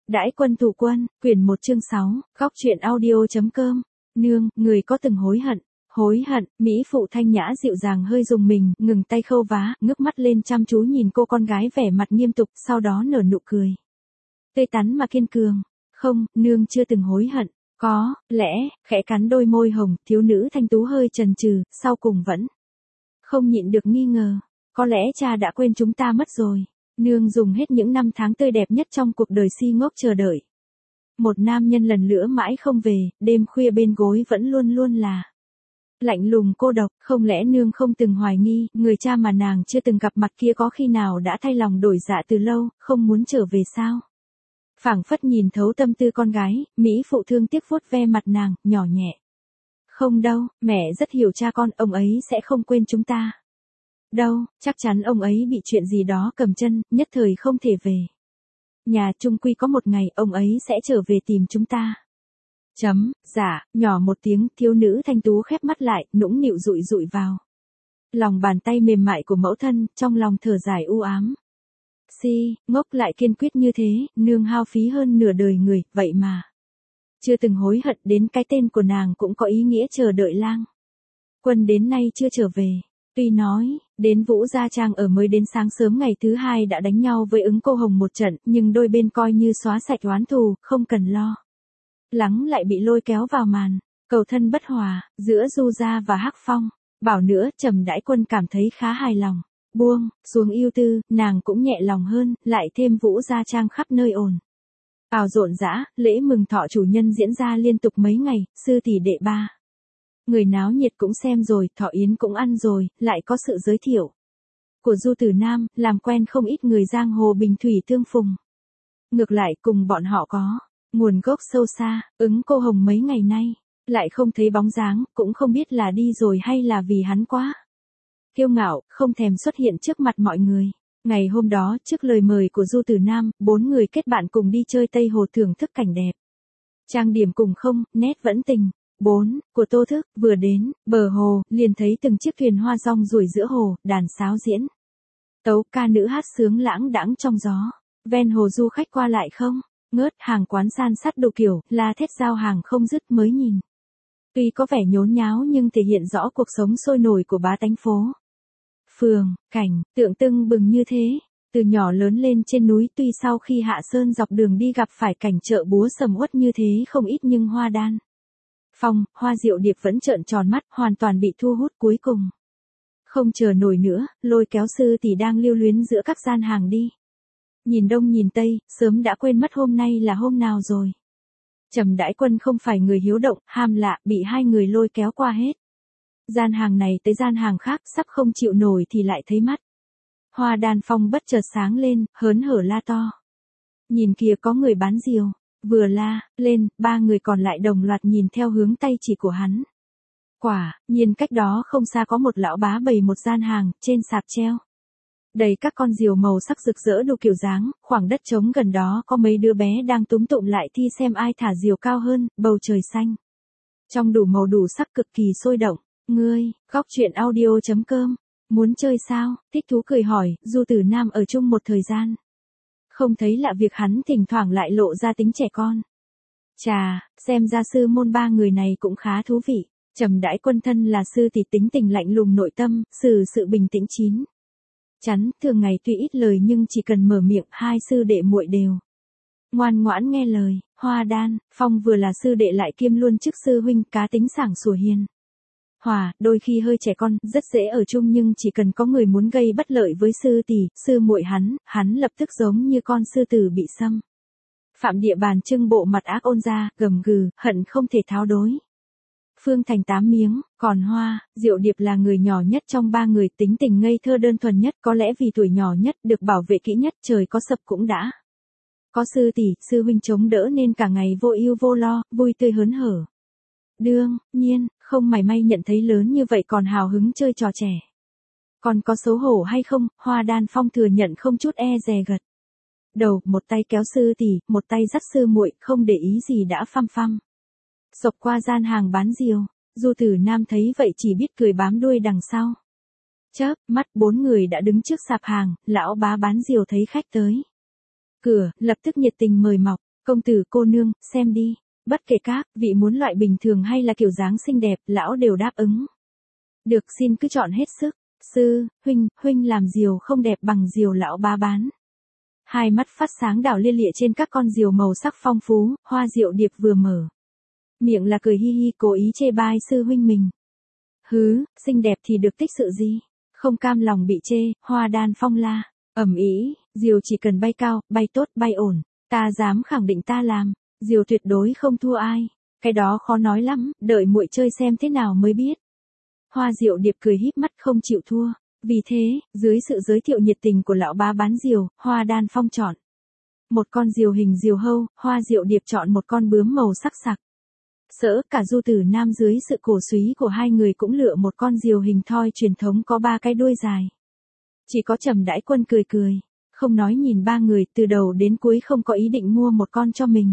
Đãi quân thủ quân, quyển 1 chương 6, góc truyện audio.com. Nương, người có từng hối hận, Mỹ phụ Thanh Nhã dịu dàng hơi dùng mình, ngừng tay khâu vá, ngước mắt lên chăm chú nhìn cô con gái vẻ mặt nghiêm túc, sau đó nở nụ cười. Tươi tắn mà kiên cường. Không, nương chưa từng hối hận. Có lẽ, khẽ cắn đôi môi hồng, thiếu nữ thanh tú hơi chần chừ, sau cùng vẫn không nhịn được nghi ngờ. Có lẽ cha đã quên chúng ta mất rồi. Nương dùng hết những năm tháng tươi đẹp nhất trong cuộc đời si ngốc chờ đợi. Một nam nhân lần nữa mãi không về, đêm khuya bên gối vẫn luôn luôn là lạnh lùng cô độc. Không lẽ nương không từng hoài nghi, người cha mà nàng chưa từng gặp mặt kia có khi nào đã thay lòng đổi dạ từ lâu, không muốn trở về sao? Phảng phất nhìn thấu tâm tư con gái, Mỹ phụ thương tiếc vuốt ve mặt nàng, nhỏ nhẹ. Không đâu, mẹ rất hiểu cha con, ông ấy sẽ không quên chúng ta. Đâu, chắc chắn ông ấy bị chuyện gì đó cầm chân, nhất thời không thể về. Nhà chung quy có một ngày, ông ấy sẽ trở về tìm chúng ta. Dạ, nhỏ một tiếng, thiếu nữ thanh tú khép mắt lại, nũng nịu dụi dụi vào lòng bàn tay mềm mại của mẫu thân, trong lòng thở dài u ám. Ngốc lại kiên quyết như thế, nương hao phí hơn nửa đời người, vậy mà chưa từng hối hận, đến cái tên của nàng cũng có ý nghĩa chờ đợi lang quân đến nay chưa trở về. Tuy nói, đến Vũ Gia Trang ở mới đến sáng sớm ngày thứ hai đã đánh nhau với ứng cô hồng một trận, nhưng đôi bên coi như xóa sạch oán thù, không cần lo lắng lại bị lôi kéo vào màn cầu thân bất hòa giữa Du Gia và Hắc Phong. Bảo nữa, Trầm Đãi Quân cảm thấy khá hài lòng. Buông xuống ưu tư, nàng cũng nhẹ lòng hơn, lại thêm Vũ Gia Trang khắp nơi ồn ào rộn rã, lễ mừng thọ chủ nhân diễn ra liên tục mấy ngày, sư tỷ đệ ba người náo nhiệt cũng xem rồi, thọ yến cũng ăn rồi, lại có sự giới thiệu của Du Tử Nam, làm quen không ít người giang hồ bình thủy tương phùng. Ngược lại cùng bọn họ có nguồn gốc sâu xa, ứng cô hồng mấy ngày nay lại không thấy bóng dáng, cũng không biết là đi rồi hay là vì hắn quá kiêu ngạo, không thèm xuất hiện trước mặt mọi người. Ngày hôm đó, trước lời mời của Du Tử Nam, 4 người kết bạn cùng đi chơi Tây Hồ thưởng thức cảnh đẹp. Trang điểm cùng không, nét vẫn tình. 4, của Tô Thức, vừa đến, bờ hồ, liền thấy từng chiếc thuyền hoa rong ruổi giữa hồ, đàn sáo diễn tấu, ca nữ hát sướng lãng đãng trong gió. Ven hồ du khách qua lại không ngớt, hàng quán san sát đồ kiểu, la thét giao hàng không dứt mới nhìn. Tuy có vẻ nhốn nháo nhưng thể hiện rõ cuộc sống sôi nổi của bá tánh phố phường, cảnh, tượng tưng bừng như thế. Từ nhỏ lớn lên trên núi, tuy sau khi hạ sơn dọc đường đi gặp phải cảnh chợ búa sầm uất như thế không ít, nhưng Hoa Đan Phong, Hoa Diệu Điệp vẫn trợn tròn mắt, hoàn toàn bị thu hút. Cuối cùng không chờ nổi nữa, lôi kéo sư tỷ đang lưu luyến giữa các gian hàng đi. Nhìn đông nhìn tây, sớm đã quên mất hôm nay là hôm nào rồi. Trầm Đãi Quân không phải người hiếu động, ham lạ, bị hai người lôi kéo qua hết gian hàng này tới gian hàng khác, sắp không chịu nổi thì lại thấy mắt Hoa Đan Phong bất chợt sáng lên, hớn hở la to. Nhìn kìa, có người bán diều. Vừa la lên, 3 người còn lại đồng loạt nhìn theo hướng tay chỉ của hắn. Quả nhiên cách đó không xa có một lão bá bày một gian hàng, trên sạp treo đầy các con diều màu sắc rực rỡ đủ kiểu dáng. Khoảng đất trống gần đó có mấy đứa bé đang túm tụm lại thi xem ai thả diều cao hơn. Bầu trời xanh trong đủ màu đủ sắc cực kỳ sôi động. Ngươi, góc truyện audio.com, muốn chơi sao? Thích thú cười hỏi. Du Tử Nam ở chung một thời gian, không thấy lạ việc hắn thỉnh thoảng lại lộ ra tính trẻ con. Chà, xem ra sư môn 3 người này cũng khá thú vị. Trầm Đãi Quân thân là sư thì tính tình lạnh lùng nội tâm, xử sự bình tĩnh chín chắn, thường ngày tuy ít lời nhưng chỉ cần mở miệng, hai sư đệ muội đều ngoan ngoãn nghe lời. Hoa Đan Phong vừa là sư đệ lại kiêm luôn chức sư huynh, cá tính sảng sủa hiền hòa, đôi khi hơi trẻ con, rất dễ ở chung, nhưng chỉ cần có người muốn gây bất lợi với sư tỷ, sư muội hắn lập tức giống như con sư tử bị xâm phạm địa bàn, trưng bộ mặt ác ôn ra, gầm gừ, hận không thể tháo đối phương thành 8 miếng. Còn Hoa Diệu Điệp là người nhỏ nhất trong 3 người, tính tình ngây thơ đơn thuần nhất, có lẽ vì tuổi nhỏ nhất, được bảo vệ kỹ nhất, trời có sập cũng đã có sư tỷ, sư huynh chống đỡ nên cả ngày vô ưu vô lo, vui tươi hớn hở. Đương nhiên, không mảy may nhận thấy lớn như vậy còn hào hứng chơi trò trẻ. Còn có xấu hổ hay không? Hoa Đan Phong thừa nhận không chút e dè gật đầu, một tay kéo sư tỷ, một tay dắt sư muội, không để ý gì đã phăm sộc qua gian hàng bán diều. Du Tử Nam thấy vậy chỉ biết cười bám đuôi đằng sau. Chớp mắt 4 người đã đứng trước sạp hàng, lão bá bán diều thấy khách tới cửa, lập tức nhiệt tình mời mọc. Công tử cô nương, xem đi. Bất kể các vị muốn loại bình thường hay là kiểu dáng xinh đẹp, lão đều đáp ứng. Được, xin cứ chọn hết sức. Sư, huynh làm diều không đẹp bằng diều lão bá bán. Hai mắt phát sáng đảo lia lịa trên các con diều màu sắc phong phú, Hoa Diệu Điệp vừa mở miệng là cười hi hi, cố ý chê bai sư huynh mình. Hứ, xinh đẹp thì được tích sự gì? Không cam lòng bị chê, Hoa Đan Phong la, ầm ĩ, diều chỉ cần bay cao, bay tốt, bay ổn, ta dám khẳng định ta làm, diều tuyệt đối không thua ai. Cái đó khó nói lắm, đợi muội chơi xem thế nào mới biết. Hoa Diệu Điệp cười híp mắt không chịu thua. Vì thế, dưới sự giới thiệu nhiệt tình của lão bá bán diều, Hoa Đan Phong chọn một con diều hình diều hâu, Hoa Diệu Điệp chọn một con bướm màu sắc sặc sỡ. Cả Du Tử Nam dưới sự cổ súy của hai người cũng lựa một con diều hình thoi truyền thống có 3 cái đuôi dài. Chỉ có Trầm Đãi Quân cười cười, không nói nhìn ba người, từ đầu đến cuối không có ý định mua một con cho mình.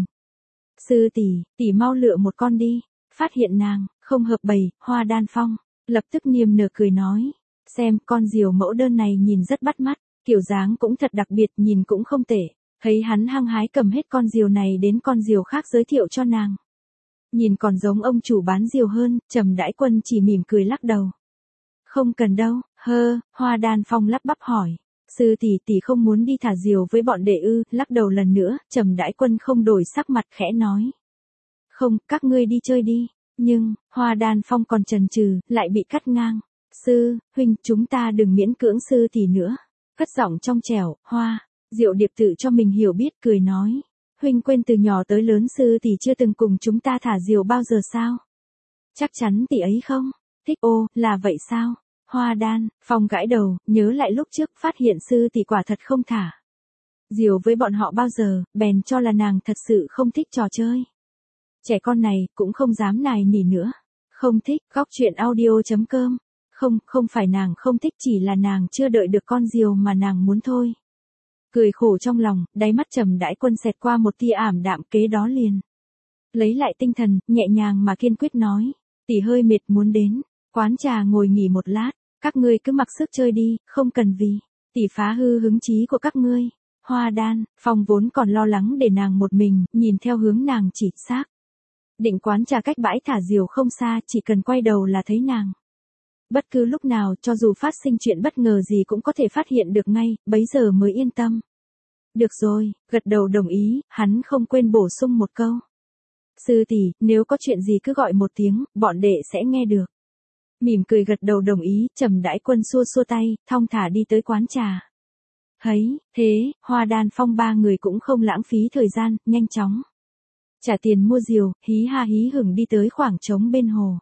Sư tỷ mau lựa một con đi. Phát hiện nàng không hợp bầy, Hoa Đan Phong lập tức niềm nở cười nói. Xem, con diều mẫu đơn này nhìn rất bắt mắt, kiểu dáng cũng thật đặc biệt, nhìn cũng không tệ. Thấy hắn hăng hái cầm hết con diều này đến con diều khác giới thiệu cho nàng. Nhìn còn giống ông chủ bán diều hơn, Trầm Đãi Quân chỉ mỉm cười lắc đầu. Không cần đâu, Hoa Đan Phong lắp bắp hỏi. Sư tỷ không muốn đi thả diều với bọn đệ ư? Lắc đầu lần nữa, Trầm Đãi Quân không đổi sắc mặt khẽ nói. Không, các ngươi đi chơi đi. Nhưng, Hoa Đan Phong còn chần chừ, lại bị cắt ngang. Sư, huynh, chúng ta đừng miễn cưỡng sư tỷ nữa. Cất giọng trong trẻo, Hoa Diệu Điệp tự cho mình hiểu biết cười nói. Huynh quên từ nhỏ tới lớn sư tỷ chưa từng cùng chúng ta thả diều bao giờ sao? Chắc chắn tỷ ấy không? Thích ô, là vậy sao? Hoa Đan Phong gãi đầu, nhớ lại lúc trước phát hiện sư tỷ quả thật không thả diều với bọn họ bao giờ, bèn cho là nàng thật sự không thích trò chơi. Trẻ con này cũng không dám nài nỉ nữa. Không thích, góc truyện audio.com. Không phải nàng không thích, chỉ là nàng chưa đợi được con diều mà nàng muốn thôi. Cười khổ trong lòng, đáy mắt Trầm Đãi Quân xẹt qua một tia ảm đạm, kế đó liền lấy lại tinh thần, nhẹ nhàng mà kiên quyết nói. Tỷ hơi mệt muốn đến quán trà ngồi nghỉ một lát, các ngươi cứ mặc sức chơi đi, không cần vì tỷ phá hư hứng chí của các ngươi. Hoa Đan Phong vốn còn lo lắng để nàng một mình, nhìn theo hướng nàng chỉ xác định quán trà cách bãi thả diều không xa, chỉ cần quay đầu là thấy nàng. Bất cứ lúc nào, cho dù phát sinh chuyện bất ngờ gì cũng có thể phát hiện được ngay, bấy giờ mới yên tâm. Được rồi, gật đầu đồng ý, hắn không quên bổ sung một câu. Sư tỷ, nếu có chuyện gì cứ gọi một tiếng, bọn đệ sẽ nghe được. Mỉm cười gật đầu đồng ý, Trầm Đãi Quân xua xua tay, thong thả đi tới quán trà. Thấy thế, Hoa Đan Phong ba người cũng không lãng phí thời gian, nhanh chóng trả tiền mua diều, hí ha hí hửng đi tới khoảng trống bên hồ.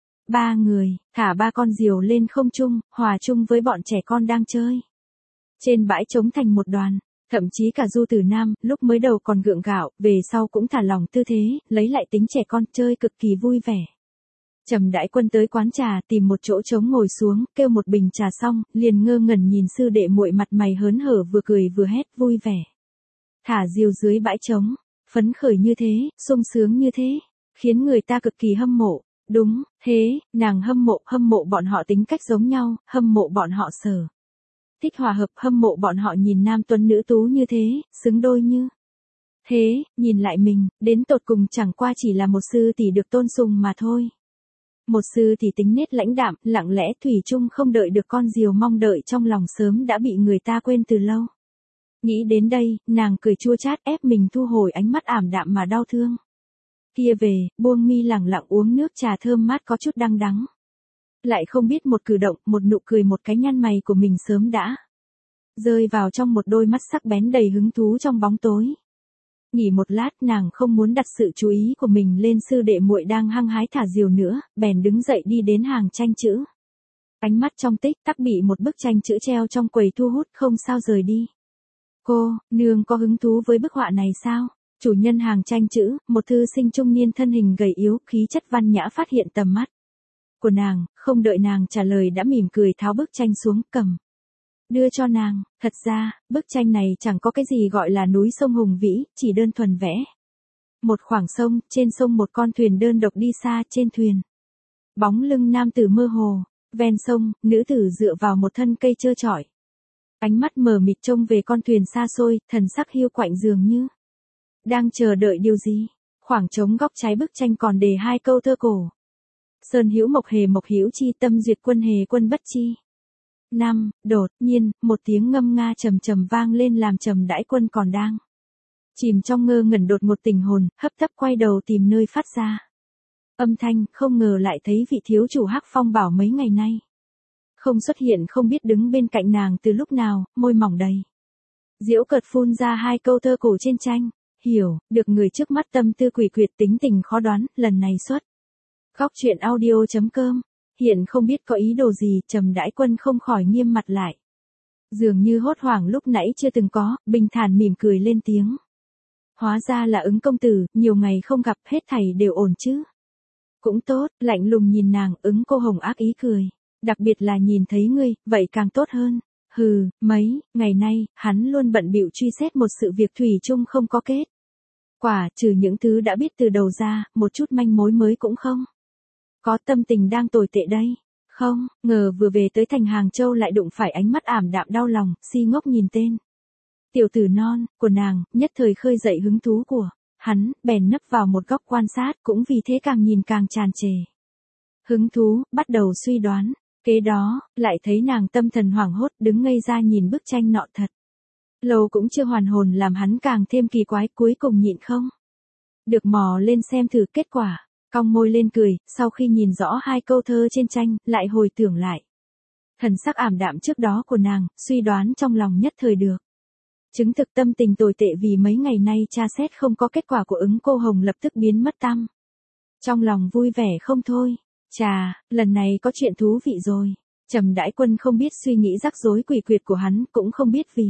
Ba người thả 3 con diều lên không trung, hòa chung với bọn trẻ con đang chơi trên bãi trống thành một đoàn. Thậm chí cả Du Tử Nam, lúc mới đầu còn gượng gạo, về sau cũng thả lỏng tư thế, lấy lại tính trẻ con, chơi cực kỳ vui vẻ. Trầm Đãi Quân tới quán trà, tìm một chỗ trống ngồi xuống, kêu một bình trà xong, liền ngơ ngẩn nhìn sư đệ muội mặt mày hớn hở, vừa cười vừa hét vui vẻ. Thả diều dưới bãi trống, phấn khởi như thế, sung sướng như thế, khiến người ta cực kỳ hâm mộ. Đúng, thế, nàng hâm mộ bọn họ tính cách giống nhau, hâm mộ bọn họ sở thích hòa hợp, hâm mộ bọn họ nhìn nam tuấn nữ tú như thế, xứng đôi như thế, nhìn lại mình, đến tột cùng chẳng qua chỉ là một sư tỷ được tôn sùng mà thôi. Một sư tỷ tính nết lãnh đạm, lặng lẽ thủy chung không đợi được con diều mong đợi trong lòng sớm đã bị người ta quên từ lâu. Nghĩ đến đây, nàng cười chua chát ép mình thu hồi ánh mắt ảm đạm mà đau thương. Kia về, buông mi lẳng lặng uống nước trà thơm mát có chút đắng đắng. Lại không biết một cử động, một nụ cười, một cái nhăn mày của mình sớm đã rơi vào trong một đôi mắt sắc bén đầy hứng thú trong bóng tối. Nghỉ một lát, nàng không muốn đặt sự chú ý của mình lên sư đệ muội đang hăng hái thả diều nữa, bèn đứng dậy đi đến hàng tranh chữ. Ánh mắt trong tích tắc bị một bức tranh chữ treo trong quầy thu hút, không sao rời đi. Cô, nương có hứng thú với bức họa này sao? Chủ nhân hàng tranh chữ, một thư sinh trung niên thân hình gầy yếu, khí chất văn nhã phát hiện tầm mắt của nàng, không đợi nàng trả lời đã mỉm cười tháo bức tranh xuống, cầm đưa cho nàng. Thật ra, bức tranh này chẳng có cái gì gọi là núi sông hùng vĩ, chỉ đơn thuần vẽ một khoảng sông, trên sông một con thuyền đơn độc đi xa, trên thuyền bóng lưng nam tử mơ hồ, ven sông, nữ tử dựa vào một thân cây trơ trọi, ánh mắt mờ mịt trông về con thuyền xa xôi, thần sắc hiu quạnh dường như Đang chờ đợi điều gì? Khoảng trống góc trái bức tranh còn đề 2 câu thơ cổ. Sơn hữu mộc hề mộc hữu chi, tâm duyệt quân hề quân bất chi. Đột nhiên, một tiếng ngâm nga trầm trầm vang lên làm Trầm Đãi Quân còn đang chìm trong ngơ ngẩn đột ngột tỉnh hồn, hấp tấp quay đầu tìm nơi phát ra âm thanh, không ngờ lại thấy vị thiếu chủ Hắc Phong Bảo mấy ngày nay không xuất hiện, không biết đứng bên cạnh nàng từ lúc nào, môi mỏng đầy giễu cợt phun ra 2 câu thơ cổ trên tranh. Hiểu được người trước mắt tâm tư quỷ quyệt, tính tình khó đoán, lần này xuất góc truyện audio.com. Hiện không biết có ý đồ gì, Trầm Đãi Quân không khỏi nghiêm mặt lại. Dường như hốt hoảng lúc nãy chưa từng có, bình thản mỉm cười lên tiếng. Hóa ra là Ứng công tử, nhiều ngày không gặp, hết thảy đều ổn chứ? Cũng tốt, lạnh lùng nhìn nàng, Ứng Cô Hồng ác ý cười. Đặc biệt là nhìn thấy ngươi, vậy càng tốt hơn. Hừ, mấy ngày nay, hắn luôn bận bịu truy xét một sự việc thủy chung không có kết quả, trừ những thứ đã biết từ đầu ra, một chút manh mối mới cũng không. Có, tâm tình đang tồi tệ đây. Không, ngờ vừa về tới thành Hàng Châu lại đụng phải ánh mắt ảm đạm đau lòng, si ngốc nhìn tên tiểu tử non của nàng, nhất thời khơi dậy hứng thú của hắn, bèn nấp vào một góc quan sát, cũng vì thế càng nhìn càng tràn trề hứng thú, bắt đầu suy đoán. Kế đó, lại thấy nàng tâm thần hoảng hốt đứng ngây ra nhìn bức tranh nọ thật lâu cũng chưa hoàn hồn, làm hắn càng thêm kỳ quái, cuối cùng nhịn không được mò lên xem thử. Kết quả cong môi lên cười, sau khi nhìn rõ 2 câu thơ trên tranh, lại hồi tưởng lại thần sắc ảm đạm trước đó của nàng, suy đoán trong lòng nhất thời được chứng thực. Tâm tình tồi tệ vì mấy ngày nay tra xét không có kết quả của Ứng Cô Hồng lập tức biến mất tăm. Trong lòng vui vẻ không thôi. Chà, lần này có chuyện thú vị rồi. Trầm Đãi Quân không biết suy nghĩ rắc rối quỷ quyệt của hắn, cũng không biết vì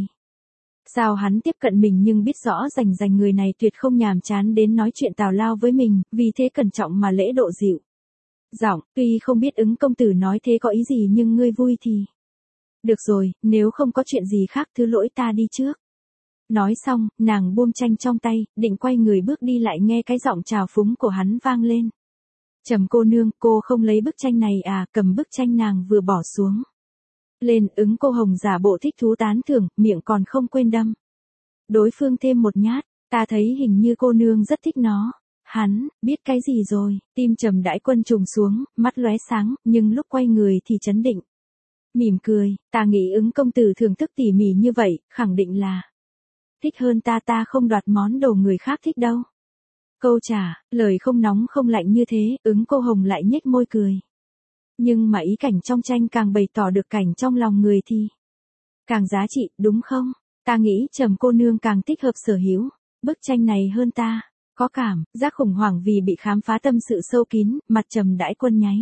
sao hắn tiếp cận mình, nhưng biết rõ rành người này tuyệt không nhàm chán đến nói chuyện tào lao với mình, vì thế cẩn trọng mà lễ độ dịu giọng. Tuy không biết Ứng công tử nói thế có ý gì, nhưng ngươi vui thì được rồi, nếu không có chuyện gì khác thứ lỗi ta đi trước. Nói xong, nàng buông tranh trong tay, định quay người bước đi, lại nghe cái giọng trào phúng của hắn vang lên. Trầm cô nương, cô không lấy bức tranh này à? Cầm bức tranh nàng vừa bỏ xuống lên, Ứng Cô Hồng giả bộ thích thú tán thưởng, miệng còn không quên đâm đối phương thêm một nhát. Ta thấy hình như cô nương rất thích nó. Hắn biết cái gì rồi? Tim Trầm Đãi Quân trùng xuống, mắt lóe sáng, nhưng lúc quay người thì trấn định mỉm cười. Ta nghĩ Ứng công tử thưởng thức tỉ mỉ như vậy, khẳng định là thích hơn ta. Ta không đoạt món đồ người khác thích đâu. Câu trả lời không nóng không lạnh như thế, Ứng Cô Hồng lại nhếch môi cười. Nhưng mà ý cảnh trong tranh càng bày tỏ được cảnh trong lòng người thì càng giá trị, đúng không? Ta nghĩ Trầm cô nương càng thích hợp sở hữu bức tranh này hơn ta. Có cảm giác khủng hoảng vì bị khám phá tâm sự sâu kín, mặt Trầm Đãi Quân nháy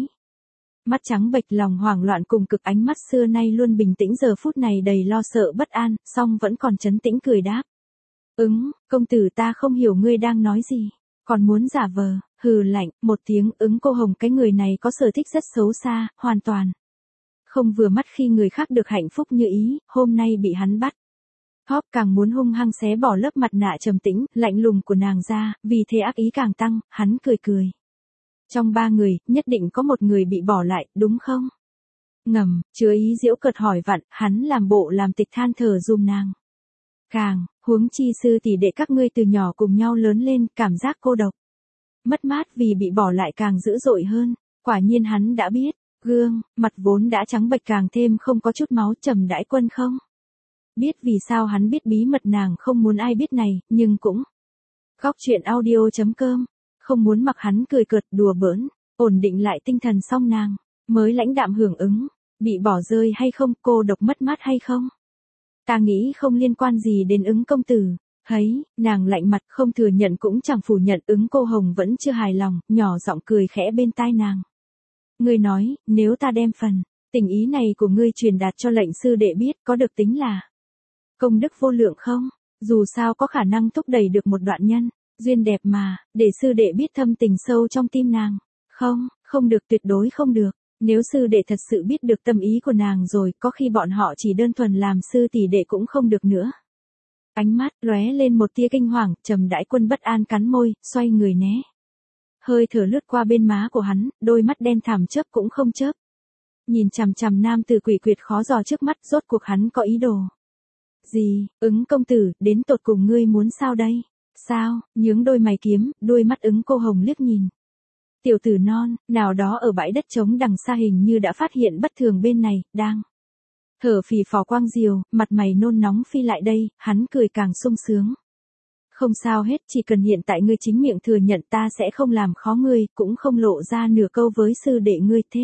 mắt trắng bệch, lòng hoảng loạn cùng cực, ánh mắt xưa nay luôn bình tĩnh giờ phút này đầy lo sợ bất an, song vẫn còn trấn tĩnh cười đáp. Công tử, ta không hiểu ngươi đang nói gì. Còn muốn giả vờ? Hừ lạnh một tiếng, Ứng Cô Hồng cái người này có sở thích rất xấu xa, hoàn toàn không vừa mắt khi người khác được hạnh phúc như ý, hôm nay bị hắn bắt hóp càng muốn hung hăng xé bỏ lớp mặt nạ trầm tĩnh, lạnh lùng của nàng ra, vì thế ác ý càng tăng. Hắn cười cười. Trong 3 người, nhất định có một người bị bỏ lại, đúng không? Ngầm, chứa ý giễu cợt hỏi vặn, hắn làm bộ làm tịch than thở dùm nàng. Huống chi sư tỷ đệ các ngươi từ nhỏ cùng nhau lớn lên, cảm giác cô độc mất mát vì bị bỏ lại càng dữ dội hơn. Quả nhiên hắn đã biết. Gương mặt vốn đã trắng bệch càng thêm không có chút máu. Trầm Đãi Quân không biết vì sao hắn biết bí mật nàng không muốn ai biết này, nhưng cũng góc truyện audio.com không muốn mặc hắn cười cợt đùa bỡn. Ổn định lại tinh thần xong nàng mới lãnh đạm hưởng ứng. Bị bỏ rơi hay không, cô độc mất mát hay không, ta nghĩ không liên quan gì đến Ứng công tử. Thấy nàng lạnh mặt, không thừa nhận cũng chẳng phủ nhận. Ứng Cô Hồng vẫn chưa hài lòng, nhỏ giọng cười khẽ bên tai nàng. Ngươi nói, nếu ta đem phần tình ý này của ngươi truyền đạt cho lệnh sư đệ biết, có được tính là công đức vô lượng không? Dù sao có khả năng thúc đẩy được một đoạn nhân duyên đẹp mà, để sư đệ biết thâm tình sâu trong tim nàng. Không được, tuyệt đối không được. Nếu sư đệ thật sự biết được tâm ý của nàng rồi, có khi bọn họ chỉ đơn thuần làm sư tỷ đệ cũng không được nữa. Ánh mắt lóe lên một tia kinh hoàng, Trầm Đãi Quân bất an cắn môi, xoay người né. Hơi thở lướt qua bên má của hắn, đôi mắt đen thẳm chớp cũng không chớp. Nhìn chằm chằm nam tử quỷ quyệt khó dò trước mắt, rốt cuộc hắn có ý đồ gì? Ứng công tử, đến tột cùng ngươi muốn sao đây? Sao, nhướng đôi mày kiếm, đuôi mắt ứng cô hồng liếc nhìn. Tiểu tử non, nào đó ở bãi đất trống đằng xa hình như đã phát hiện bất thường bên này, đang thở phì phò quang diều, mặt mày nôn nóng phi lại đây, hắn cười càng sung sướng. Không sao hết, chỉ cần hiện tại ngươi chính miệng thừa nhận ta sẽ không làm khó ngươi, cũng không lộ ra nửa câu với sư đệ ngươi thế.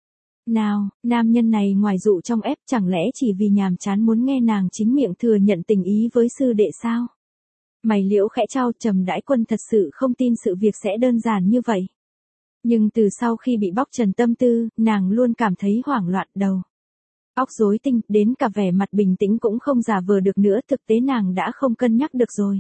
Nào, nam nhân này ngoài dụ trong ép chẳng lẽ chỉ vì nhàm chán muốn nghe nàng chính miệng thừa nhận tình ý với sư đệ sao? Mày liễu khẽ trao, Trầm Đãi Quân thật sự không tin sự việc sẽ đơn giản như vậy. Nhưng từ sau khi bị bóc trần tâm tư, nàng luôn cảm thấy hoảng loạn đầu óc rối tinh, đến cả vẻ mặt bình tĩnh cũng không giả vờ được nữa, thực tế nàng đã không cân nhắc được rồi.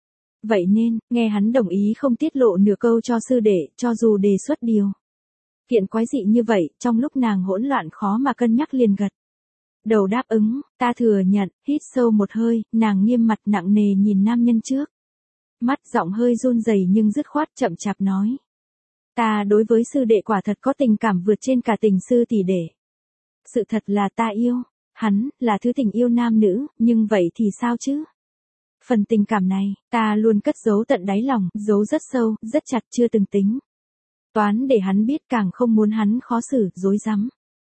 Vậy nên, nghe hắn đồng ý không tiết lộ nửa câu cho sư đệ, cho dù đề xuất điều kiện quái dị như vậy, trong lúc nàng hỗn loạn khó mà cân nhắc liền gật đầu đáp ứng, ta thừa nhận, hít sâu một hơi, nàng nghiêm mặt nặng nề nhìn nam nhân trước. Mắt giọng hơi run rẩy nhưng dứt khoát chậm chạp nói. Ta đối với sư đệ quả thật có tình cảm vượt trên cả tình sư tỷ đệ. Sự thật là ta yêu, hắn, là thứ tình yêu nam nữ, nhưng vậy thì sao chứ? Phần tình cảm này, ta luôn cất giấu tận đáy lòng, giấu rất sâu, rất chặt chưa từng tính toán để hắn biết, càng không muốn hắn khó xử, rối rắm.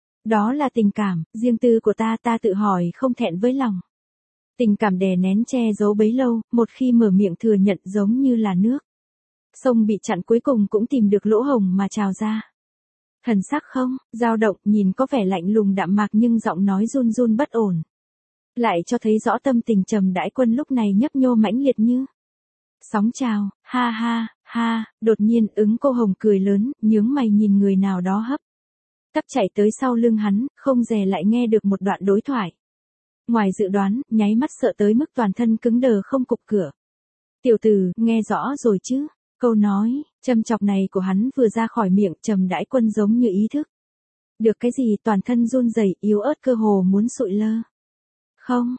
Đó là tình cảm, riêng tư của ta tự hỏi không thẹn với lòng. Tình cảm đè nén che giấu bấy lâu, một khi mở miệng thừa nhận giống như là nước sông bị chặn cuối cùng cũng tìm được lỗ hổng mà trào ra. Thần sắc không, dao động, nhìn có vẻ lạnh lùng đạm mạc nhưng giọng nói run run bất ổn. Lại cho thấy rõ tâm tình Trầm Đãi Quân lúc này nhấp nhô mãnh liệt như sóng trào, ha ha, ha, đột nhiên ứng cô hồng cười lớn, nhướng mày nhìn người nào đó hấp tấp chạy tới sau lưng hắn, không dè lại nghe được một đoạn đối thoại. Ngoài dự đoán, nháy mắt sợ tới mức toàn thân cứng đờ không cục cửa. Tiểu tử, nghe rõ rồi chứ? Câu nói châm chọc này của hắn vừa ra khỏi miệng, Trầm Đãi Quân giống như ý thức được cái gì, toàn thân run rẩy, yếu ớt cơ hồ muốn sụi lơ. Không,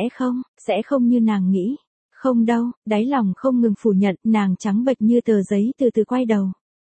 sẽ không như nàng nghĩ. Không đâu, đáy lòng không ngừng phủ nhận, nàng trắng bệch như tờ giấy từ từ quay đầu.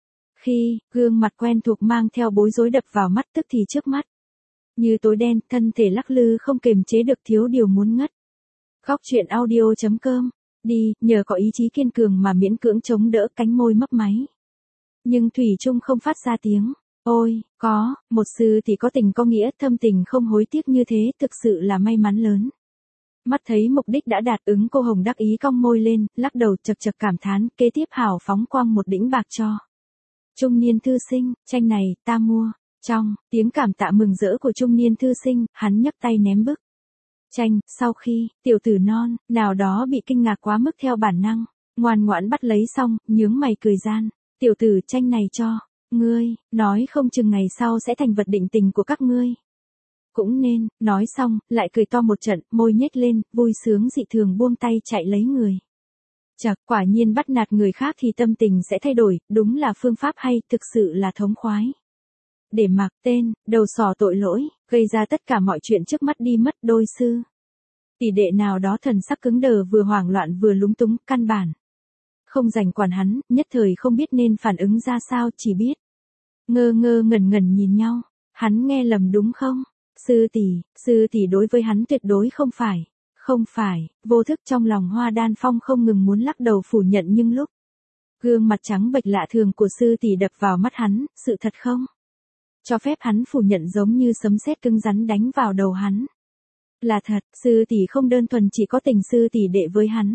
Khi, gương mặt quen thuộc mang theo bối rối đập vào mắt tức thì trước mắt như tối đen, thân thể lắc lư không kềm chế được, thiếu điều muốn ngất. Góc truyện audio.com. Đi, nhờ có ý chí kiên cường mà miễn cưỡng chống đỡ, cánh môi mấp máy. Nhưng thủy chung không phát ra tiếng. Ôi, có, một sư thì có tình có nghĩa, thâm tình không hối tiếc như thế, thực sự là may mắn lớn. Mắt thấy mục đích đã đạt, ứng cô hồng đắc ý cong môi lên, lắc đầu chật chật cảm thán, kế tiếp hào phóng quăng một đĩnh bạc cho trung niên thư sinh, tranh này, ta mua. Trong tiếng cảm tạ mừng rỡ của trung niên thư sinh, hắn nhấc tay ném bức tranh, sau khi, tiểu tử non, nào đó bị kinh ngạc quá mức theo bản năng, ngoan ngoãn bắt lấy xong, nhướng mày cười gian, tiểu tử tranh này cho ngươi, nói không chừng ngày sau sẽ thành vật định tình của các ngươi. Cũng nên, nói xong, lại cười to một trận, môi nhếch lên, vui sướng dị thường buông tay chạy lấy người. Chật, quả nhiên bắt nạt người khác thì tâm tình sẽ thay đổi, đúng là phương pháp hay, thực sự là thống khoái. Để mặc tên, đầu sỏ tội lỗi, gây ra tất cả mọi chuyện trước mắt đi mất, đôi sư tỷ đệ nào đó thần sắc cứng đờ, vừa hoảng loạn vừa lúng túng, căn bản không rảnh quản hắn, nhất thời không biết nên phản ứng ra sao, chỉ biết ngơ ngơ ngẩn ngẩn nhìn nhau. Hắn nghe lầm đúng không? Sư tỷ đối với hắn tuyệt đối không phải, vô thức trong lòng Hoa Đan Phong không ngừng muốn lắc đầu phủ nhận, nhưng lúc gương mặt trắng bệch lạ thường của sư tỷ đập vào mắt hắn, sự thật không cho phép hắn phủ nhận, giống như sấm sét cứng rắn đánh vào đầu hắn. Là thật, sư tỷ không đơn thuần chỉ có tình sư tỷ đệ với hắn.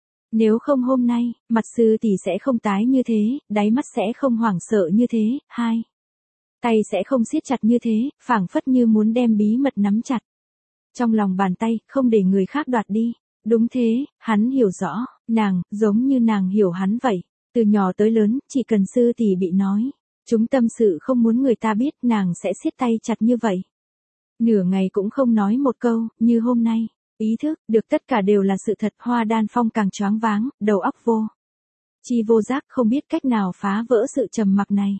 Nếu không hôm nay, mặt sư tỷ sẽ không tái như thế, đáy mắt sẽ không hoảng sợ như thế, hai tay sẽ không siết chặt như thế, phảng phất như muốn đem bí mật nắm chặt trong lòng bàn tay, không để người khác đoạt đi. Đúng thế, hắn hiểu rõ, nàng, giống như nàng hiểu hắn vậy. Từ nhỏ tới lớn, chỉ cần sư tỷ bị nói chúng tâm sự không muốn người ta biết, nàng sẽ siết tay chặt như vậy. Nửa ngày cũng không nói một câu, như hôm nay. Ý thức được tất cả đều là sự thật, Hoa Đan Phong càng choáng váng, đầu óc vô chi vô giác, không biết cách nào phá vỡ sự trầm mặc này.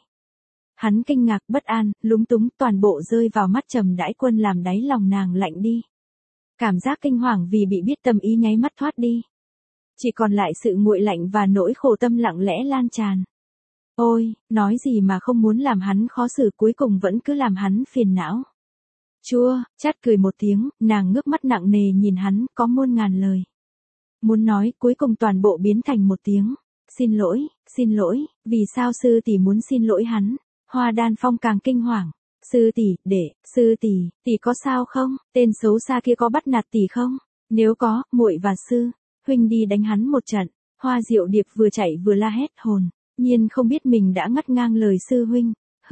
Hắn kinh ngạc, bất an, lúng túng, toàn bộ rơi vào mắt Trầm Đãi Quân, làm đáy lòng nàng lạnh đi. Cảm giác kinh hoàng vì bị biết tâm ý nháy mắt thoát đi. Chỉ còn lại sự nguội lạnh và nỗi khổ tâm lặng lẽ lan tràn. Ôi, nói gì mà không muốn làm hắn khó xử, cuối cùng vẫn cứ làm hắn phiền não. Chua, chát cười một tiếng, nàng ngước mắt nặng nề nhìn hắn, có muôn ngàn lời Muốn nói, cuối cùng toàn bộ biến thành một tiếng. Xin lỗi, vì sao sư tỷ muốn xin lỗi hắn? Hoa Đan Phong càng kinh hoàng. Sư tỷ có sao không? Tên xấu xa kia có bắt nạt tỷ không? Nếu có, muội và sư huynh đi đánh hắn một trận. Hoa Diệu Điệp vừa chạy vừa la hét hồn nhiên không biết mình đã ngắt ngang lời sư huynh.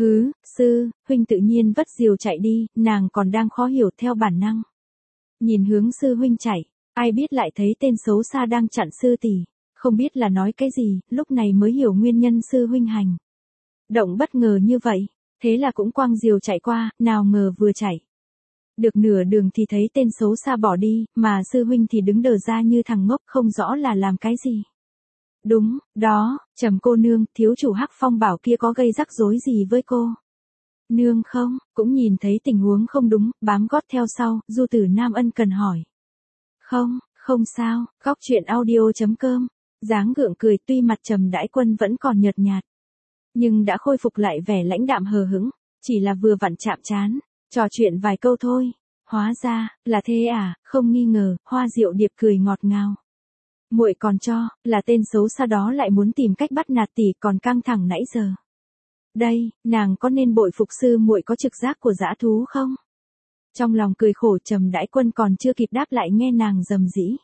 Sư huynh tự nhiên vất diều chạy đi, nàng còn đang khó hiểu theo bản năng. Nhìn hướng sư huynh chạy, ai biết lại thấy tên xấu xa đang chặn sư tỷ, không biết là nói cái gì, lúc này mới hiểu nguyên nhân sư huynh hành động bất ngờ như vậy, thế là cũng quăng diều chạy qua, nào ngờ vừa chạy được nửa đường thì thấy tên xấu xa bỏ đi, mà sư huynh thì đứng đờ ra như thằng ngốc không rõ là làm cái gì. Đúng, đó, Trầm cô nương, thiếu chủ Hắc Phong bảo kia có gây rắc rối gì với cô nương không? Cũng nhìn thấy tình huống không đúng, bám gót theo sau, Du Tử Nam ân cần hỏi. Không sao, góc chuyện audio.com. Dáng gượng cười, tuy mặt Trầm Đãi Quân vẫn còn nhợt nhạt, nhưng đã khôi phục lại vẻ lãnh đạm hờ hững, chỉ là vừa vặn chạm trán, trò chuyện vài câu thôi. Hóa ra là thế à? Không nghi ngờ. Hoa Diệu Điệp cười ngọt ngào. Muội còn cho là tên xấu xa đó lại muốn tìm cách bắt nạt tỷ, còn căng thẳng nãy giờ. Đây, nàng có nên bội phục sư muội có trực giác của dã thú không? Trong lòng cười khổ, Trầm Đãi Quân còn chưa kịp đáp lại nghe nàng rầm rĩ.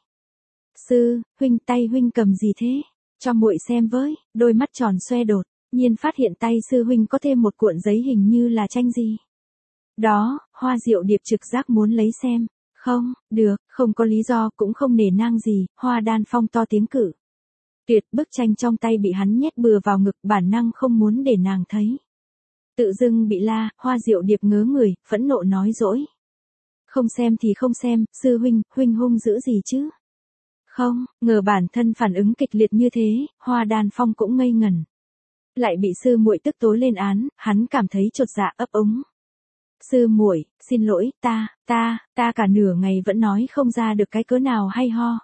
Sư huynh, tay huynh cầm gì thế? Cho muội xem với. Đôi mắt tròn xoe đột nhiên phát hiện tay sư huynh có thêm một cuộn giấy hình như là tranh gì đó. Hoa Diệu Điệp trực giác muốn lấy xem. Không được, không có lý do, cũng không nể nang gì. Hoa Đan Phong to tiếng cự tuyệt, bức tranh trong tay bị hắn nhét bừa vào ngực, bản năng không muốn để nàng thấy. Tự dưng bị la, Hoa Diệu Điệp ngớ người, phẫn nộ nói dỗi. Không xem thì không xem, sư huynh hung dữ gì chứ? Không, ngờ bản thân phản ứng kịch liệt như thế, Hoa Đan Phong cũng ngây ngẩn. Lại bị sư muội tức tối lên án, hắn cảm thấy chột dạ ấp úng. Sư muội, xin lỗi, ta cả nửa ngày vẫn nói không ra được cái cớ nào hay ho.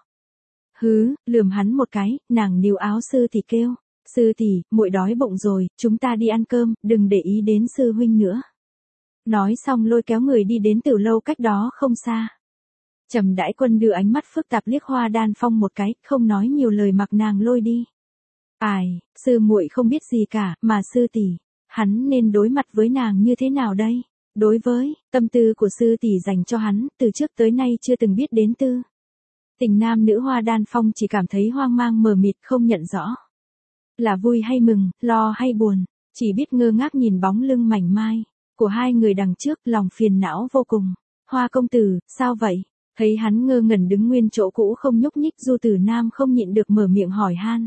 Lườm hắn một cái, nàng níu áo sư tỷ kêu. Sư tỷ, muội đói bụng rồi, chúng ta đi ăn cơm, đừng để ý đến sư huynh nữa. Nói xong lôi kéo người đi đến Tử lâu cách đó không xa. Trầm Đãi Quân đưa ánh mắt phức tạp liếc Hoa Đan Phong một cái, không nói nhiều lời mặc nàng lôi đi. Ai, sư muội không biết gì cả, mà sư tỷ, hắn nên đối mặt với nàng như thế nào đây? Đối với tâm tư của sư tỷ dành cho hắn, từ trước tới nay chưa từng biết đến tư tình nam nữ. Hoa Đan Phong chỉ cảm thấy hoang mang mờ mịt, không nhận rõ là vui hay mừng, lo hay buồn, chỉ biết ngơ ngác nhìn bóng lưng mảnh mai của hai người đằng trước, lòng phiền não vô cùng. Hoa công tử, sao vậy? Thấy hắn ngơ ngẩn đứng nguyên chỗ cũ không nhúc nhích, Du Tử Nam không nhịn được mở miệng hỏi han.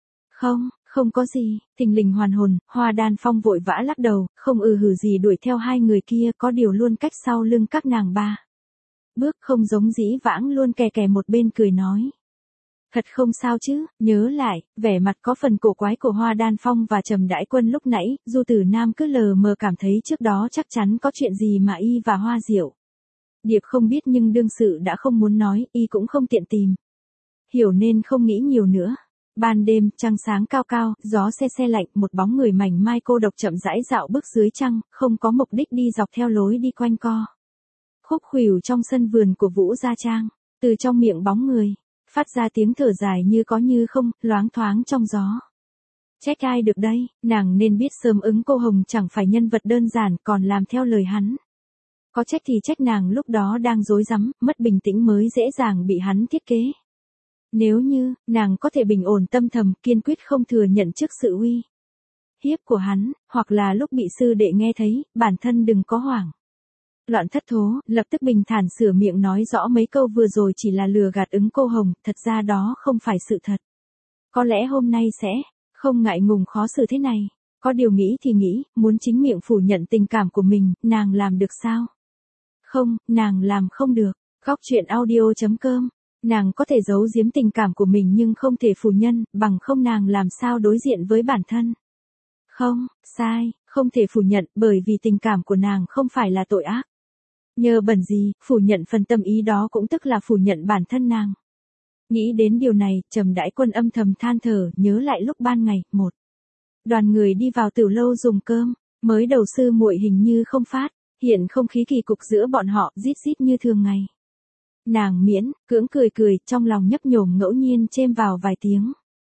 Không có gì. Thình lình hoàn hồn, Hoa Đan Phong vội vã lắc đầu, không hử gì đuổi theo hai người kia, có điều luôn cách sau lưng các nàng ba bước, không giống dĩ vãng, luôn kè kè một bên cười nói. Thật không sao chứ? Nhớ lại vẻ mặt có phần cổ quái của Hoa Đan Phong và Trầm Đãi Quân lúc nãy, Du Tử Nam cứ lờ mờ cảm thấy trước đó chắc chắn có chuyện gì mà y và Hoa Diệu Điệp không biết, nhưng đương sự đã không muốn nói, y cũng không tiện tìm hiểu nên không nghĩ nhiều nữa. Ban đêm, trăng sáng cao cao, gió se se lạnh, một bóng người mảnh mai cô độc chậm rãi dạo bước dưới trăng, không có mục đích đi dọc theo lối đi quanh co khúc khuỷu trong sân vườn của Vũ Gia Trang. Từ trong miệng bóng người phát ra tiếng thở dài như có như không, loáng thoáng trong gió. Trách ai được đây, nàng nên biết sớm ứng cô Hồng chẳng phải nhân vật đơn giản, còn làm theo lời hắn. Có trách thì trách nàng lúc đó đang rối rắm, mất bình tĩnh mới dễ dàng bị hắn thiết kế. Nếu như nàng có thể bình ổn tâm thầm, kiên quyết không thừa nhận trước sự uy hiếp của hắn, hoặc là lúc bị sư đệ nghe thấy, bản thân đừng có hoảng loạn thất thố, lập tức bình thản sửa miệng nói rõ mấy câu vừa rồi chỉ là lừa gạt ứng cô Hồng, thật ra đó không phải sự thật. Có lẽ hôm nay sẽ không ngại ngùng khó xử thế này. Có điều nghĩ thì nghĩ, muốn chính miệng phủ nhận tình cảm của mình, nàng làm được sao? Không, nàng làm không được. Góc chuyện audio.com. Nàng có thể giấu giếm tình cảm của mình nhưng không thể phủ nhận, bằng không nàng làm sao đối diện với bản thân. Không, sai, không thể phủ nhận, bởi vì tình cảm của nàng không phải là tội ác. Nhờ bẩn gì, phủ nhận phần tâm ý đó cũng tức là phủ nhận bản thân nàng. Nghĩ đến điều này, Trầm Đãi Quân âm thầm than thở, nhớ lại lúc ban ngày, một đoàn người đi vào Tử lâu dùng cơm, mới đầu sư muội hình như không phát hiện không khí kỳ cục giữa bọn họ, rít rít như thường ngày. Nàng miễn, cưỡng cười cười, trong lòng nhấp nhổm ngẫu nhiên chêm vào vài tiếng.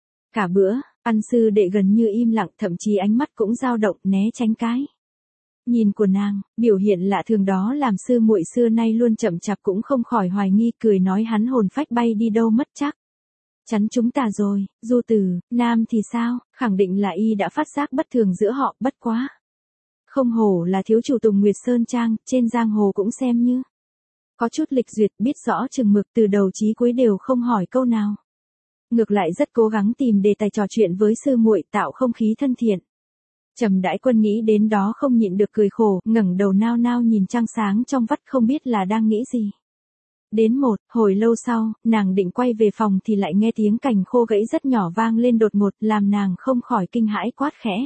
Cả bữa, ăn sư đệ gần như im lặng, thậm chí ánh mắt cũng dao động né tránh cái nhìn của nàng, biểu hiện lạ thường đó làm sư muội xưa nay luôn chậm chạp cũng không khỏi hoài nghi, cười nói hắn hồn phách bay đi đâu mất chắc. Chắn chúng ta rồi, Du Tử, Nam thì sao, khẳng định là y đã phát giác bất thường giữa họ, bất quá. Không hổ là thiếu chủ Tùng Nguyệt Sơn Trang, trên giang hồ cũng xem như có chút lịch duyệt, biết rõ chừng mực, từ đầu chí cuối đều không hỏi câu nào. Ngược lại rất cố gắng tìm đề tài trò chuyện với sư muội, tạo không khí thân thiện. Trầm Đãi Quân nghĩ đến đó không nhịn được cười khổ, ngẩng đầu nao nao nhìn trăng sáng trong vắt, không biết là đang nghĩ gì. Đến một hồi lâu sau, nàng định quay về phòng thì lại nghe tiếng cành khô gãy rất nhỏ vang lên đột ngột, làm nàng không khỏi kinh hãi, quát khẽ.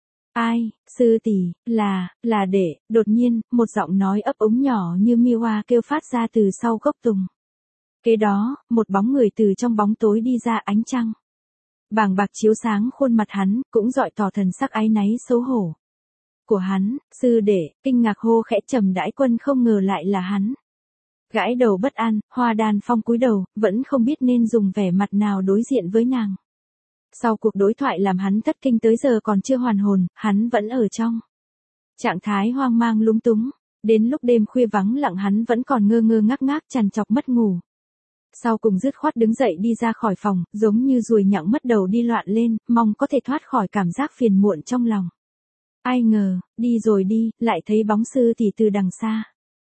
Ai, sư tỷ, là đệ. Đột nhiên, một giọng nói ấp úng nhỏ như miêu hoa kêu phát ra từ sau gốc tùng. Kế đó, một bóng người từ trong bóng tối đi ra, ánh trăng bàng bạc chiếu sáng khuôn mặt hắn, cũng rọi tỏ thần sắc áy náy xấu hổ của hắn. Sư đệ, kinh ngạc hô khẽ. Trầm Đãi Quân không ngờ lại là hắn. Gãi đầu bất an, Hoa Đan Phong cúi đầu, vẫn không biết nên dùng vẻ mặt nào đối diện với nàng. Sau cuộc đối thoại làm hắn thất kinh tới giờ còn chưa hoàn hồn, hắn vẫn ở trong trạng thái hoang mang lúng túng. Đến lúc đêm khuya vắng lặng hắn vẫn còn ngơ ngơ ngác ngác trằn trọc mất ngủ. Sau cùng dứt khoát đứng dậy đi ra khỏi phòng, giống như ruồi nhặng mất đầu đi loạn lên, mong có thể thoát khỏi cảm giác phiền muộn trong lòng. Ai ngờ, đi rồi đi, lại thấy bóng sư tỷ từ đằng xa.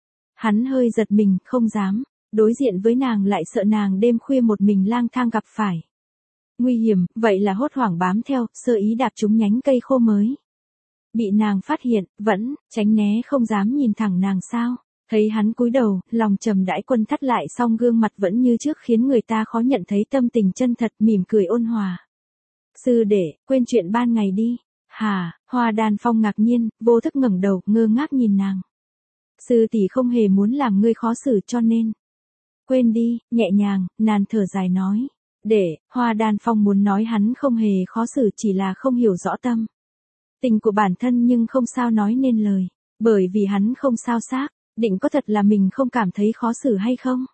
Hắn hơi giật mình, không dám đối diện với nàng, lại sợ nàng đêm khuya một mình lang thang gặp phải nguy hiểm, vậy là hốt hoảng bám theo, sơ ý đạp trúng nhánh cây khô mới bị nàng phát hiện, vẫn tránh né, không dám nhìn thẳng nàng. Sao? Thấy hắn cúi đầu, lòng Trầm Đãi Quân thắt lại, song gương mặt vẫn như trước khiến người ta khó nhận thấy tâm tình chân thật, mỉm cười ôn hòa. Sư đệ, quên chuyện ban ngày đi. Hả? Hoa Đan Phong ngạc nhiên, vô thức ngẩng đầu, ngơ ngác nhìn nàng. Sư tỷ không hề muốn làm ngươi khó xử cho nên. Quên đi, nhẹ nhàng, nàng thở dài nói. Để, Hoa Đan Phong muốn nói hắn không hề khó xử, chỉ là không hiểu rõ tâm tình của bản thân, nhưng không sao nói nên lời. Bởi vì hắn không sao xác định có thật là mình không cảm thấy khó xử hay không.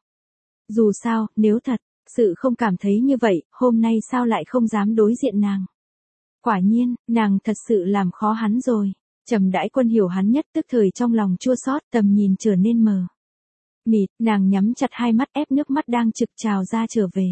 Dù sao, nếu thật sự không cảm thấy như vậy, hôm nay sao lại không dám đối diện nàng. Quả nhiên, nàng thật sự làm khó hắn rồi. Trầm Đãi Quân hiểu hắn nhất, tức thời trong lòng chua xót, tầm nhìn trở nên mờ mịt, nàng nhắm chặt hai mắt, ép nước mắt đang trực trào ra trở về.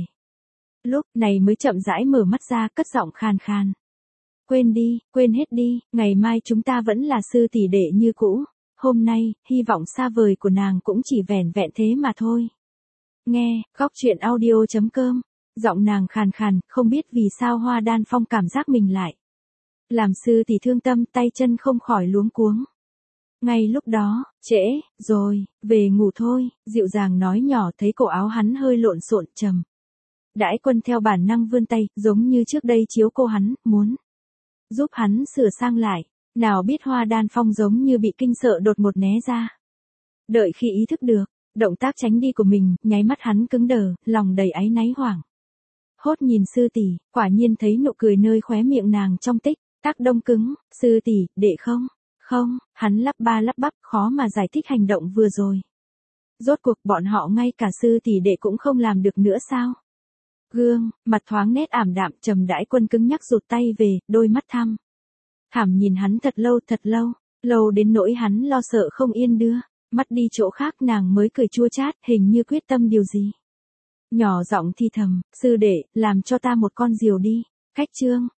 Lúc này mới chậm rãi mở mắt ra, cất giọng khàn khàn. Quên đi, quên hết đi, ngày mai chúng ta vẫn là sư tỷ đệ như cũ. Hôm nay, hy vọng xa vời của nàng cũng chỉ vẻn vẹn thế mà thôi. Nghe, góc truyện audio.com, giọng nàng khàn khàn, không biết vì sao Hoa Đan Phong cảm giác mình lại làm sư tỷ thương tâm, tay chân không khỏi luống cuống. Ngay lúc đó, trễ rồi, về ngủ thôi, dịu dàng nói nhỏ. Thấy cổ áo hắn hơi lộn xộn, Trầm Đãi Quân theo bản năng vươn tay, giống như trước đây chiếu cô hắn, muốn giúp hắn sửa sang lại. Nào biết Hoa Đan Phong giống như bị kinh sợ, đột ngột né ra. Đợi khi ý thức được động tác tránh đi của mình, nháy mắt hắn cứng đờ, lòng đầy áy náy hoảng hốt nhìn sư tỷ, quả nhiên thấy nụ cười nơi khóe miệng nàng trong tích tắc đông cứng. Sư tỷ, đệ không, hắn lắp ba lắp bắp, khó mà giải thích hành động vừa rồi. Rốt cuộc bọn họ ngay cả sư tỷ đệ cũng không làm được nữa sao? Gương mặt thoáng nét ảm đạm, Trầm Đãi Quân cứng nhắc rụt tay về, đôi mắt thảm nhìn hắn thật lâu, lâu đến nỗi hắn lo sợ không yên, đưa mắt đi chỗ khác. Nàng mới cười chua chát, hình như quyết tâm điều gì. Nhỏ giọng thì thầm, sư đệ, làm cho ta một con diều đi. Cách chương